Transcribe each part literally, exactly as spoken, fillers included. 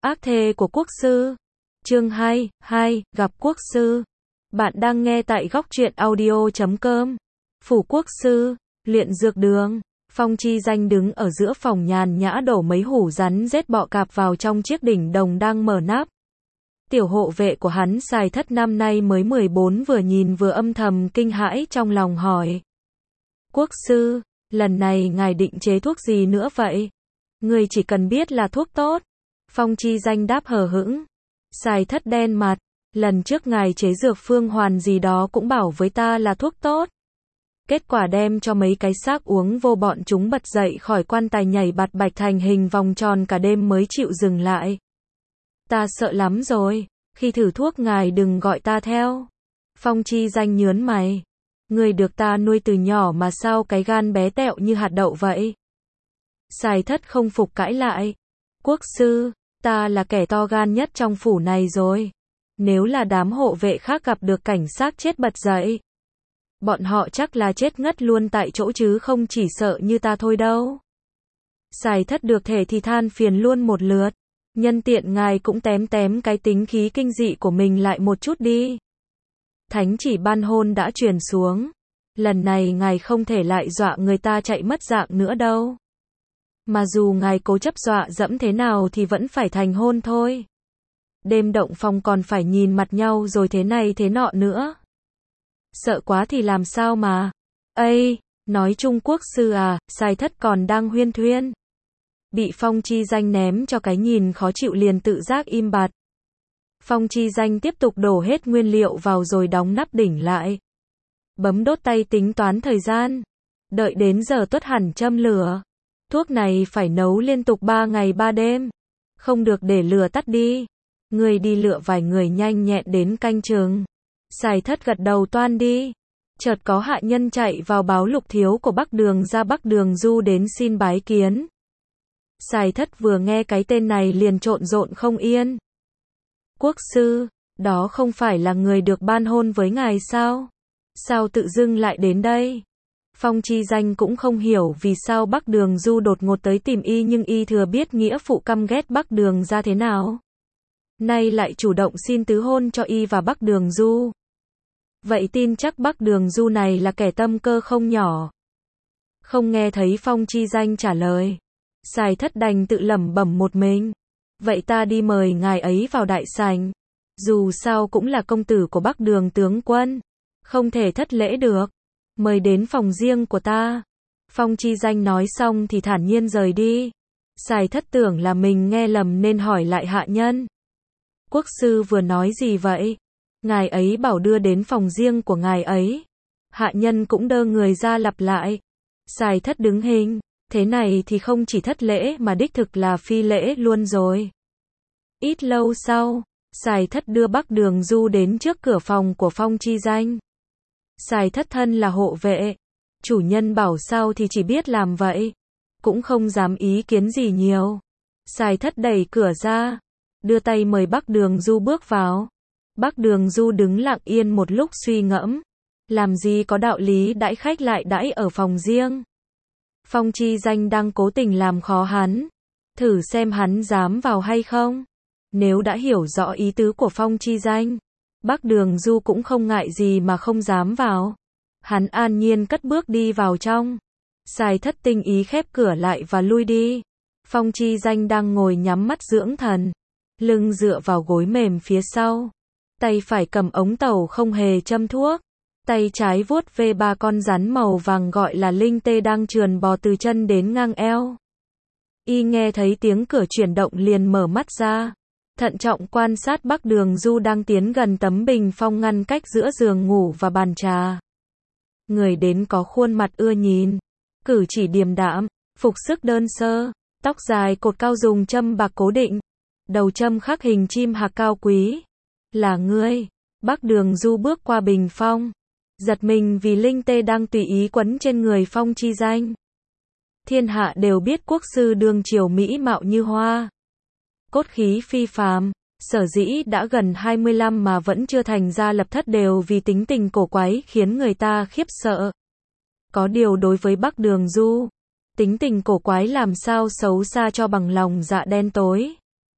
Ác thê của quốc sư. Chương hai, hai, gặp quốc sư. Bạn đang nghe tại góc truyện audio chấm com. Phủ quốc sư, luyện dược đường. Phong Chi Danh đứng ở giữa phòng nhàn nhã đổ mấy hủ rắn rết bọ cạp vào trong chiếc đỉnh đồng đang mở nắp. Tiểu hộ vệ của hắn Sài Thất năm nay mới mười bốn vừa nhìn vừa âm thầm kinh hãi trong lòng hỏi. Quốc sư, lần này ngài định chế thuốc gì nữa vậy? Người chỉ cần biết là thuốc tốt. Phong Chi Danh đáp hờ hững. Sài Thất đen mặt. Lần trước ngài chế dược phương hoàn gì đó cũng bảo với ta là thuốc tốt. Kết quả đem cho mấy cái xác uống vô bọn chúng bật dậy khỏi quan tài nhảy bạt bạch thành hình vòng tròn cả đêm mới chịu dừng lại. Ta sợ lắm rồi, khi thử thuốc ngài đừng gọi ta theo. Phong Chi Danh nhớn mày. Người được ta nuôi từ nhỏ mà sao cái gan bé tẹo như hạt đậu vậy? Sài Thất không phục cãi lại. Quốc sư, ta là kẻ to gan nhất trong phủ này rồi. Nếu là đám hộ vệ khác gặp được cảnh xác chết bật dậy, bọn họ chắc là chết ngất luôn tại chỗ chứ không chỉ sợ như ta thôi đâu. Sài Thất được thể thì than phiền luôn một lượt. Nhân tiện ngài cũng tém tém cái tính khí kinh dị của mình lại một chút đi. Thánh chỉ ban hôn đã truyền xuống. Lần này ngài không thể lại dọa người ta chạy mất dạng nữa đâu. Mà dù ngài cố chấp dọa dẫm thế nào thì vẫn phải thành hôn thôi. Đêm động phòng còn phải nhìn mặt nhau rồi thế này thế nọ nữa. Sợ quá thì làm sao mà. Ây, nói Trung Quốc sư à, Sài Thất còn đang huyên thuyên. Bị Phong Chi Danh ném cho cái nhìn khó chịu liền tự giác im bặt. Phong Chi Danh tiếp tục đổ hết nguyên liệu vào rồi đóng nắp đỉnh lại. Bấm đốt tay tính toán thời gian. Đợi đến giờ tuất hẳn châm lửa. Thuốc này phải nấu liên tục ba ngày ba đêm. Không được để lửa tắt đi. Người đi lựa vài người nhanh nhẹn đến canh chừng. Sài Thất gật đầu toan đi. Chợt có hạ nhân chạy vào báo Lục thiếu của Bắc Đường ra Bắc Đường Du đến xin bái kiến. Sài Thất vừa nghe cái tên này liền trộn rộn không yên. Quốc sư, đó không phải là người được ban hôn với ngài sao? Sao tự dưng lại đến đây? Phong Chi Danh cũng không hiểu vì sao Bắc Đường Du đột ngột tới tìm y nhưng y thừa biết nghĩa phụ căm ghét Bắc Đường ra thế nào. Nay lại chủ động xin tứ hôn cho y và Bắc Đường Du. Vậy tin chắc Bắc Đường Du này là kẻ tâm cơ không nhỏ. Không nghe thấy Phong Chi Danh trả lời. Sài Thất đành tự lẩm bẩm một mình. Vậy ta đi mời ngài ấy vào đại sảnh. Dù sao cũng là công tử của Bắc Đường tướng quân. Không thể thất lễ được. Mời đến phòng riêng của ta. Phong Chi Danh nói xong thì thản nhiên rời đi. Sài Thất tưởng là mình nghe lầm nên hỏi lại hạ nhân. Quốc sư vừa nói gì vậy? Ngài ấy bảo đưa đến phòng riêng của ngài ấy. Hạ nhân cũng đơ người ra lặp lại. Sài Thất đứng hình. Thế này thì không chỉ thất lễ mà đích thực là phi lễ luôn rồi. Ít lâu sau, Sài Thất đưa Bắc Đường Du đến trước cửa phòng của Phong Chi Danh. Sài Thất thân là hộ vệ. Chủ nhân bảo sao thì chỉ biết làm vậy. Cũng không dám ý kiến gì nhiều. Sài Thất đẩy cửa ra. Đưa tay mời Bắc Đường Du bước vào. Bắc Đường Du đứng lặng yên một lúc suy ngẫm. Làm gì có đạo lý đãi khách lại đãi ở phòng riêng. Phong Chi Danh đang cố tình làm khó hắn. Thử xem hắn dám vào hay không. Nếu đã hiểu rõ ý tứ của Phong Chi Danh, Bắc Đường Du cũng không ngại gì mà không dám vào. Hắn an nhiên cất bước đi vào trong. Sài Thất tinh ý khép cửa lại và lui đi. Phong Chi Danh đang ngồi nhắm mắt dưỡng thần. Lưng dựa vào gối mềm phía sau. Tay phải cầm ống tẩu không hề châm thuốc. Tay trái vuốt ve ba con rắn màu vàng gọi là linh tê đang trườn bò từ chân đến ngang eo. Y nghe thấy tiếng cửa chuyển động liền mở mắt ra. Thận trọng quan sát Bắc Đường Du đang tiến gần tấm bình phong ngăn cách giữa giường ngủ và bàn trà. Người đến có khuôn mặt ưa nhìn. Cử chỉ điềm đạm, phục sức đơn sơ. Tóc dài cột cao dùng châm bạc cố định. Đầu châm khắc hình chim hạc cao quý. Là ngươi. Bắc Đường Du bước qua bình phong. Giật mình vì linh tê đang tùy ý quấn trên người Phong Chi Danh. Thiên hạ đều biết quốc sư đương triều mỹ mạo như hoa. Cốt khí phi phàm, sở dĩ đã gần hai mươi lăm mà vẫn chưa thành ra lập thất đều vì tính tình cổ quái khiến người ta khiếp sợ. Có điều đối với Bắc Đường Du, tính tình cổ quái làm sao xấu xa cho bằng lòng dạ đen tối.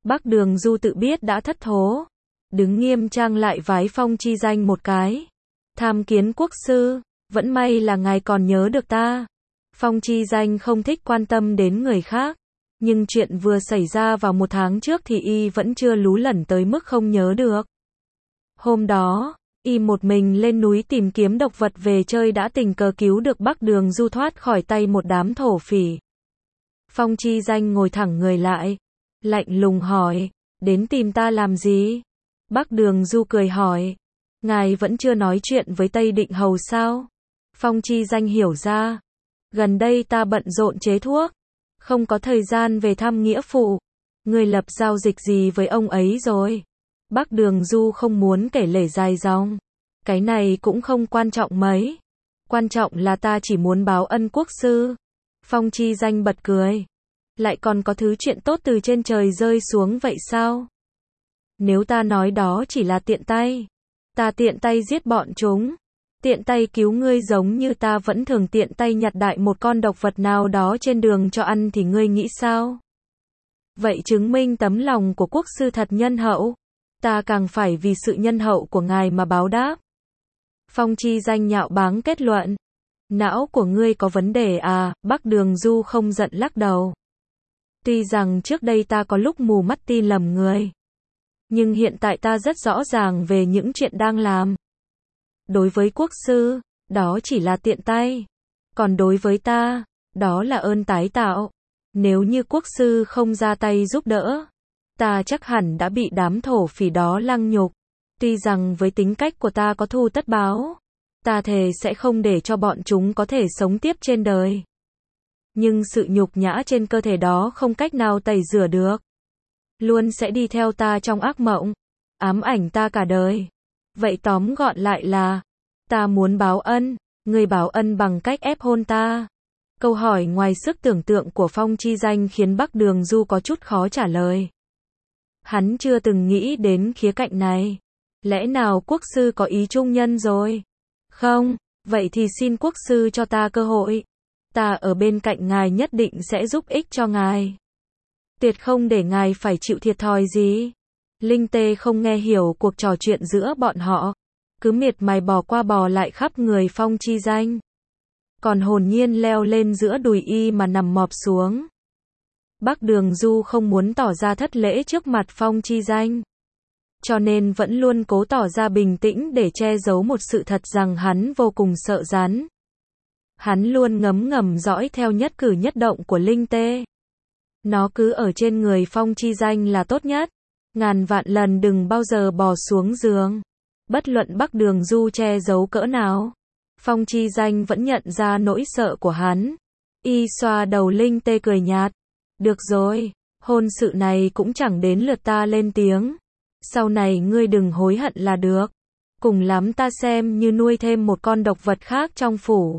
Bắc Đường Du tự biết đã thất thố, đứng nghiêm trang lại vái Phong Chi Danh một cái. Tham kiến quốc sư, vẫn may là ngài còn nhớ được ta. Phong Chi Danh không thích quan tâm đến người khác, nhưng chuyện vừa xảy ra vào một tháng trước thì y vẫn chưa lú lẫn tới mức không nhớ được. Hôm đó, y một mình lên núi tìm kiếm độc vật về chơi đã tình cờ cứu được Bắc Đường Du thoát khỏi tay một đám thổ phỉ. Phong Chi Danh ngồi thẳng người lại, lạnh lùng hỏi, đến tìm ta làm gì? Bắc Đường Du cười hỏi, ngài vẫn chưa nói chuyện với Tây Định Hầu sao? Phong Chi Danh hiểu ra, gần đây ta bận rộn chế thuốc, không có thời gian về thăm nghĩa phụ. Người lập giao dịch gì với ông ấy rồi? Bắc Đường Du không muốn kể lể dài dòng. Cái này cũng không quan trọng mấy. Quan trọng là ta chỉ muốn báo ân quốc sư. Phong Chi Danh bật cười. Lại còn có thứ chuyện tốt từ trên trời rơi xuống vậy sao? Nếu ta nói đó chỉ là tiện tay, ta tiện tay giết bọn chúng, tiện tay cứu ngươi giống như ta vẫn thường tiện tay nhặt đại một con độc vật nào đó trên đường cho ăn thì ngươi nghĩ sao? Vậy chứng minh tấm lòng của quốc sư thật nhân hậu. Ta càng phải vì sự nhân hậu của ngài mà báo đáp. Phong Chi Danh nhạo báng kết luận. Não của ngươi có vấn đề à? Bắc Đường Du không giận lắc đầu. Tuy rằng trước đây ta có lúc mù mắt tin lầm người, nhưng hiện tại ta rất rõ ràng về những chuyện đang làm. Đối với quốc sư, đó chỉ là tiện tay. Còn đối với ta, đó là ơn tái tạo. Nếu như quốc sư không ra tay giúp đỡ, ta chắc hẳn đã bị đám thổ phỉ đó lăng nhục. Tuy rằng với tính cách của ta có thù tất báo, ta thề sẽ không để cho bọn chúng có thể sống tiếp trên đời. Nhưng sự nhục nhã trên cơ thể đó không cách nào tẩy rửa được. Luôn sẽ đi theo ta trong ác mộng, ám ảnh ta cả đời. Vậy tóm gọn lại là, ta muốn báo ân, ngươi báo ân bằng cách ép hôn ta. Câu hỏi ngoài sức tưởng tượng của Phong Chi Danh khiến Bắc Đường Du có chút khó trả lời. Hắn chưa từng nghĩ đến khía cạnh này. Lẽ nào quốc sư có ý trung nhân rồi? Không, vậy thì xin quốc sư cho ta cơ hội. Ta ở bên cạnh ngài nhất định sẽ giúp ích cho ngài. Tuyệt không để ngài phải chịu thiệt thòi gì. Linh Tê không nghe hiểu cuộc trò chuyện giữa bọn họ, cứ miệt mài bò qua bò lại khắp người Phong Chi Danh. Còn hồn nhiên leo lên giữa đùi y mà nằm mọp xuống. Bắc Đường Du không muốn tỏ ra thất lễ trước mặt Phong Chi Danh, cho nên vẫn luôn cố tỏ ra bình tĩnh để che giấu một sự thật rằng hắn vô cùng sợ rắn. Hắn luôn ngấm ngầm dõi theo nhất cử nhất động của Linh Tê. Nó cứ ở trên người Phong Chi Danh là tốt nhất. Ngàn vạn lần đừng bao giờ bò xuống giường. Bất luận Bắc Đường Du che giấu cỡ nào, Phong Chi Danh vẫn nhận ra nỗi sợ của hắn. Y xoa đầu Linh Tê cười nhạt. Được rồi, hôn sự này cũng chẳng đến lượt ta lên tiếng. Sau này ngươi đừng hối hận là được. Cùng lắm ta xem như nuôi thêm một con độc vật khác trong phủ.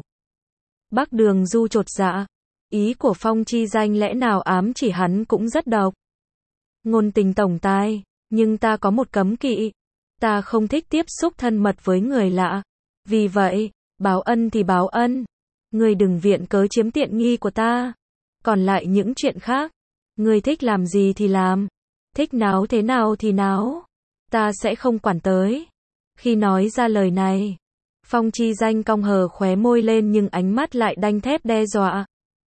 Bắc Đường Du chột dạ. Ý của Phong Chi Danh lẽ nào ám chỉ hắn cũng rất độc. Ngôn tình tổng tài, nhưng ta có một cấm kỵ. Ta không thích tiếp xúc thân mật với người lạ. Vì vậy, báo ân thì báo ân. Ngươi đừng viện cớ chiếm tiện nghi của ta. Còn lại những chuyện khác, ngươi thích làm gì thì làm. Thích náo thế nào thì náo. Ta sẽ không quản tới. Khi nói ra lời này, Phong Chi Danh cong hờ khóe môi lên nhưng ánh mắt lại đanh thép đe dọa.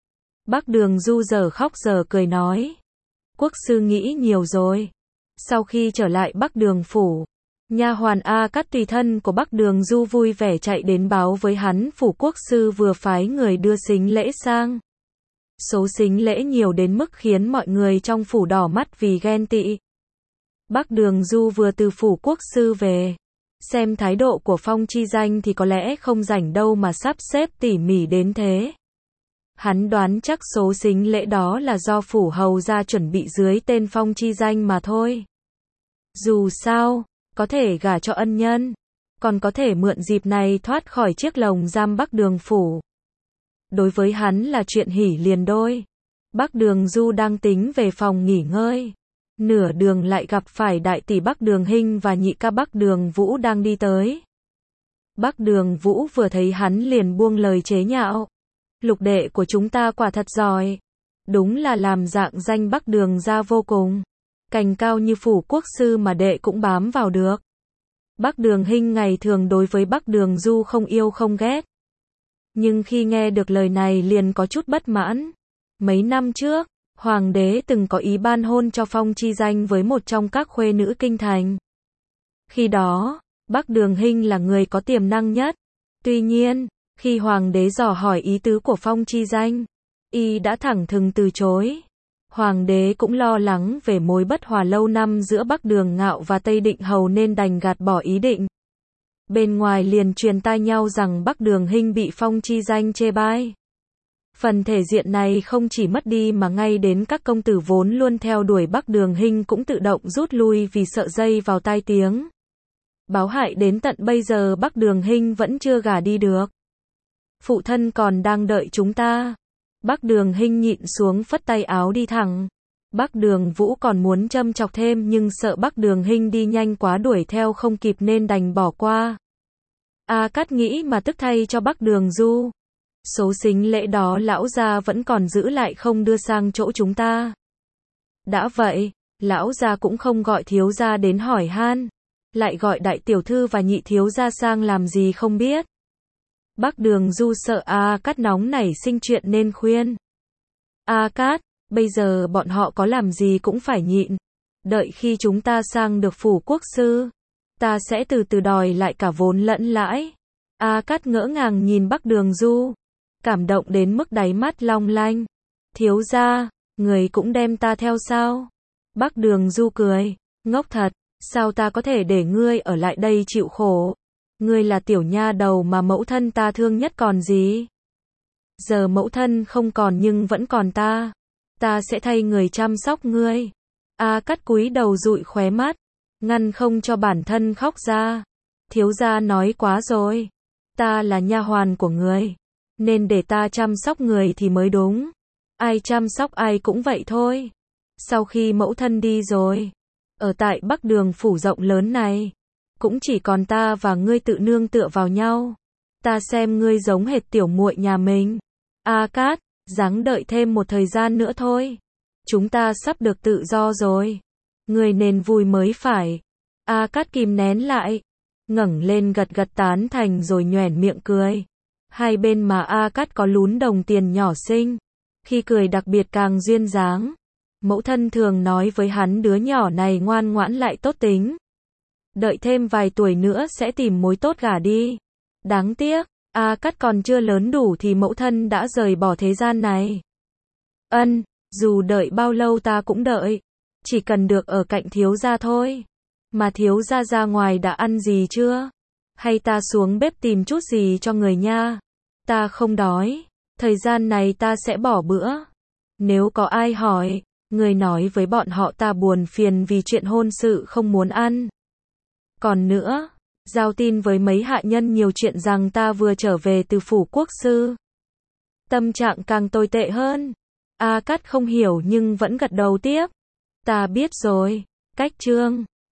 Bắc Đường Du giờ khóc giờ cười nói. Quốc sư nghĩ nhiều rồi. Sau khi trở lại Bắc Đường phủ, nha hoàn A Cát tùy thân của Bắc Đường Du vui vẻ chạy đến báo với hắn phủ quốc sư vừa phái người đưa sính lễ sang. Số sính lễ nhiều đến mức khiến mọi người trong phủ đỏ mắt vì ghen tị. Bắc Đường Du vừa từ phủ quốc sư về, xem thái độ của Phong Chi Danh thì có lẽ không rảnh đâu mà sắp xếp tỉ mỉ đến thế. Hắn đoán chắc số sính lễ đó là do phủ hầu ra chuẩn bị dưới tên Phong Chi Danh mà thôi. Dù sao, có thể gả cho ân nhân, còn có thể mượn dịp này thoát khỏi chiếc lồng giam Bắc Đường phủ. Đối với hắn là chuyện hỉ liền đôi. Bắc Đường Du đang tính về phòng nghỉ ngơi. Nửa đường lại gặp phải đại tỷ Bắc Đường Hinh và nhị ca Bắc Đường Vũ đang đi tới. Bắc Đường Vũ vừa thấy hắn liền buông lời chế nhạo. Lục đệ của chúng ta quả thật giỏi. Đúng là làm dạng danh Bắc Đường ra vô cùng. Cành cao như phủ quốc sư mà đệ cũng bám vào được. Bắc Đường Hinh ngày thường đối với Bắc Đường Du không yêu không ghét. Nhưng khi nghe được lời này liền có chút bất mãn. Mấy năm trước, Hoàng đế từng có ý ban hôn cho Phong Chi Danh với một trong các khuê nữ kinh thành. Khi đó, Bắc Đường Hinh là người có tiềm năng nhất. Tuy nhiên, khi Hoàng đế dò hỏi ý tứ của Phong Chi Danh, y đã thẳng thừng từ chối. Hoàng đế cũng lo lắng về mối bất hòa lâu năm giữa Bắc Đường Ngạo và Tây Định Hầu nên đành gạt bỏ ý định. Bên ngoài liền truyền tai nhau rằng Bắc Đường Hinh bị Phong Chi Danh chê bai. Phần thể diện này không chỉ mất đi mà ngay đến các công tử vốn luôn theo đuổi Bắc Đường Hinh cũng tự động rút lui vì sợ dây vào tai tiếng. Báo hại đến tận bây giờ Bắc Đường Hinh vẫn chưa gả đi được. Phụ thân còn đang đợi chúng ta. Bắc Đường Hinh nhịn xuống phất tay áo đi thẳng. Bắc Đường Vũ còn muốn châm chọc thêm nhưng sợ Bắc Đường Hinh đi nhanh quá đuổi theo không kịp nên đành bỏ qua. A Cát nghĩ mà tức thay cho Bắc Đường Du. Số sính lễ đó lão gia vẫn còn giữ lại không đưa sang chỗ chúng ta. Đã vậy, lão gia cũng không gọi thiếu gia đến hỏi han, lại gọi đại tiểu thư và nhị thiếu gia sang làm gì không biết. Bắc Đường Du sợ A Cát nóng nảy sinh chuyện nên khuyên. A Cát, bây giờ bọn họ có làm gì cũng phải nhịn. Đợi khi chúng ta sang được phủ quốc sư, ta sẽ từ từ đòi lại cả vốn lẫn lãi. A Cát ngỡ ngàng nhìn Bắc Đường Du, cảm động đến mức đáy mắt long lanh. Thiếu gia, người cũng đem ta theo sao? Bắc Đường Du cười, ngốc thật, sao ta có thể để ngươi ở lại đây chịu khổ? Ngươi là tiểu nha đầu mà mẫu thân ta thương nhất còn gì? Giờ mẫu thân không còn nhưng vẫn còn ta. Ta sẽ thay người chăm sóc ngươi. A Cát cúi đầu dụi khóe mắt, ngăn không cho bản thân khóc ra. Thiếu gia nói quá rồi. Ta là nha hoàn của người, nên để ta chăm sóc người thì mới đúng. Ai chăm sóc ai cũng vậy thôi. Sau khi mẫu thân đi rồi, ở tại Bắc Đường phủ rộng lớn này, cũng chỉ còn ta và ngươi tự nương tựa vào nhau. Ta xem ngươi giống hệt tiểu muội nhà mình. A Cát, ráng đợi thêm một thời gian nữa thôi. Chúng ta sắp được tự do rồi. Ngươi nên vui mới phải. A Cát kìm nén lại, ngẩng lên gật gật tán thành rồi nhoẻn miệng cười. Hai bên mà A Cát có lún đồng tiền nhỏ xinh. Khi cười đặc biệt càng duyên dáng. Mẫu thân thường nói với hắn đứa nhỏ này ngoan ngoãn lại tốt tính. Đợi thêm vài tuổi nữa sẽ tìm mối tốt gả đi. Đáng tiếc, A Cát còn chưa lớn đủ thì mẫu thân đã rời bỏ thế gian này. Ân, dù đợi bao lâu ta cũng đợi. Chỉ cần được ở cạnh thiếu gia thôi. Mà thiếu gia ra ngoài đã ăn gì chưa? Hay ta xuống bếp tìm chút gì cho người nha? Ta không đói. Thời gian này ta sẽ bỏ bữa. Nếu có ai hỏi, người nói với bọn họ ta buồn phiền vì chuyện hôn sự không muốn ăn. Còn nữa, giao tin với mấy hạ nhân nhiều chuyện rằng ta vừa trở về từ phủ quốc sư. Tâm trạng càng tồi tệ hơn. A Cát không hiểu nhưng vẫn gật đầu tiếp. Ta biết rồi. Cách chương